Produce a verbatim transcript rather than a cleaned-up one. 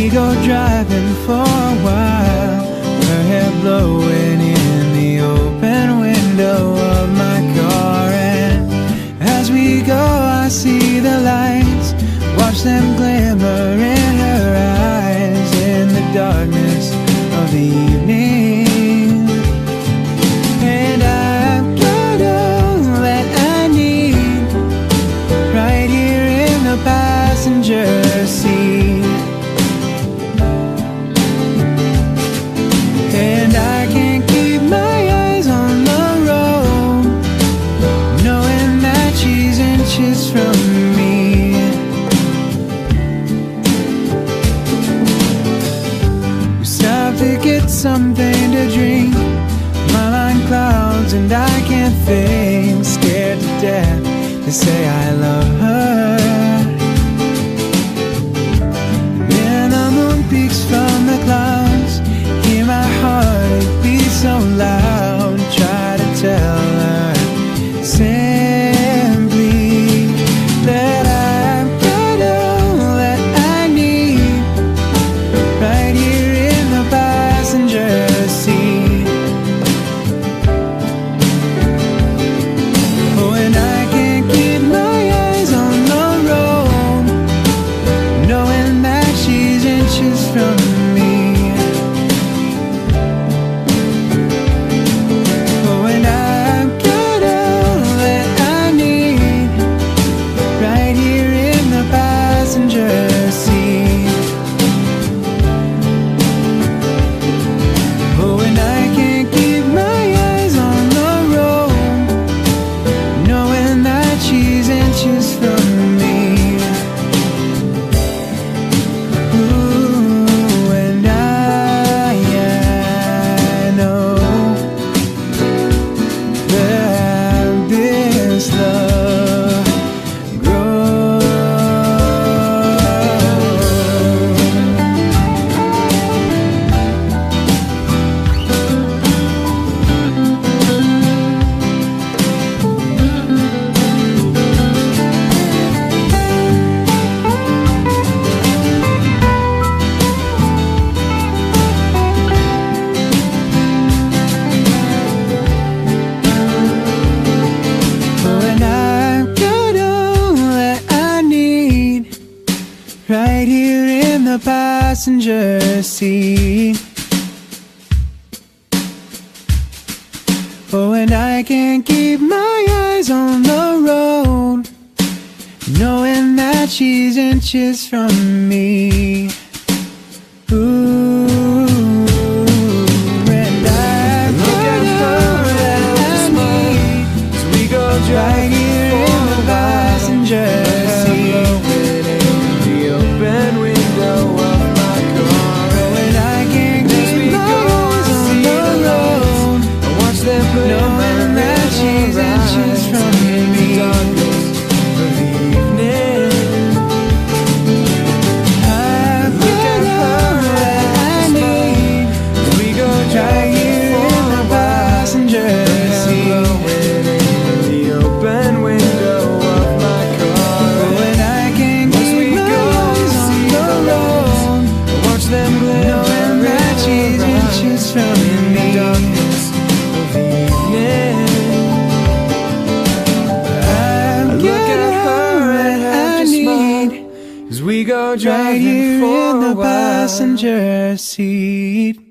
we go driving for a while, her hair blowing in the open window of my car. And as we go I see the lights, watch them glimmer in her eyes in the darkness of the evening. And I've got all that I need right here in the passenger seat. And I can't keep my eyes on the road, knowing that she's inches from me. We stopped to get something to drink, my mind clouds and I can't think. Scared to death to say I love her. And then the moon peeks from the clouds, hear my heart beat so loud. Try to tell her simply that I've got all that I need right here in the passenger seat. Oh, and I can't keep my eyes on the road, knowing that she's inches from me. Oh, and I've got all that I need right here in the passenger seat. Oh, and I can't keep my eyes on the road, knowing that she's inches from me. Ooh, and I, I know that this love grows. Oh, and I've got all that I need right here in the passenger seat. Oh, and I can't keep my eyes on the road, knowing that she's inches from me. Ooh, and I've got all that I need right here in the passenger seat. The open window of my car. Oh, and I can't keep my eyes on the road, watch them knowing that she's inches from me. I've got all that I need right here in the passenger seat. The open window of my car. Oh, and I can't keep my eyes on the road, watch them knowing that she's inches from me. I've got all that I need As we go right driving here for in a the while. passenger seat.